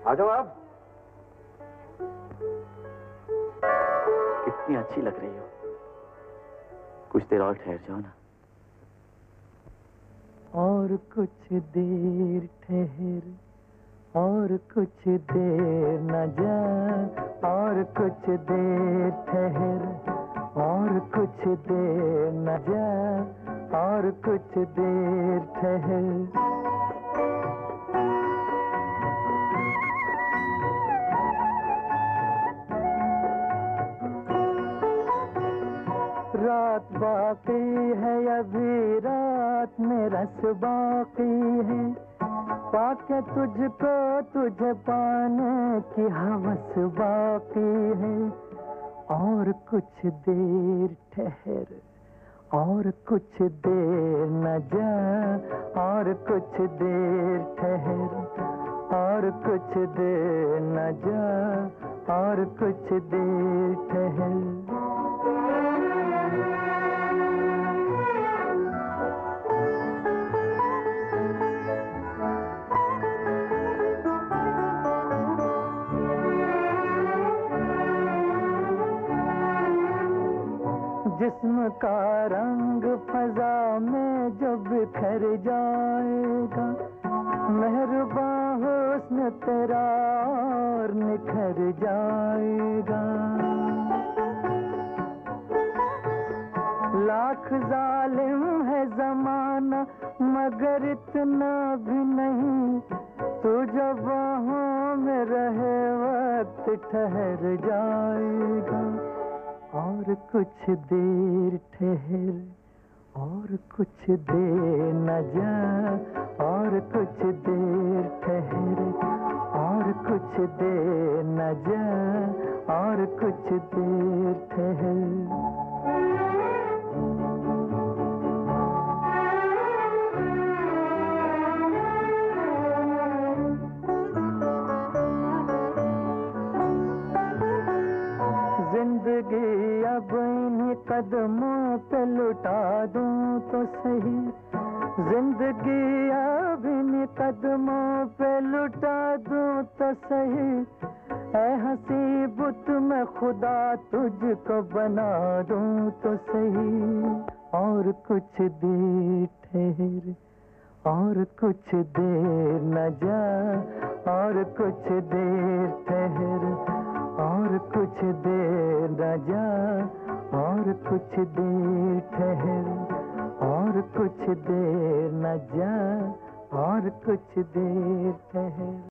आ जाओ आप। कितनी अच्छी लग रही हो, कुछ देर और ठहर जाओ ना। और कुछ देर ठहर, और कुछ देर न जा, और कुछ देर ठहर, और कुछ देर न जा, और कुछ देर ठहर। रात बाकी है अभी, रात में रस बाकी है, पाके तुझको तुझे पाने की हवस बाकी है। और कुछ देर ठहर, और कुछ देर न जा, और कुछ देर ठहर, और कुछ देर न जा, और कुछ देर ठहर। जिस्म का रंग फजा में जब बिखर जाएगा, मेहरबान हुस्न तेरा और निखर जाएगा। लाख जालिम है जमाना मगर इतना भी नहीं, तू जब बाहों में रहे वक्त ठहर जाएगा। और कुछ देर ठहर, और कुछ देर न जा, और कुछ देर ठहर, और कुछ देर न जा, और कुछ देर ठहर। जिंदगी अब इन्हीं कदमों पे लुटा दूं तो सही, जिंदगी अब इन्हीं कदमों पे लुटा दूं तो सही। ऐ हंसी बुत में खुदा तुझको बना दूं तो सही। और कुछ देर ठहर, और कुछ देर न जा, और कुछ देर ठहर, और कुछ देर न जा, और कुछ देर ठहर, और कुछ देर न जा, और कुछ देर ठहर।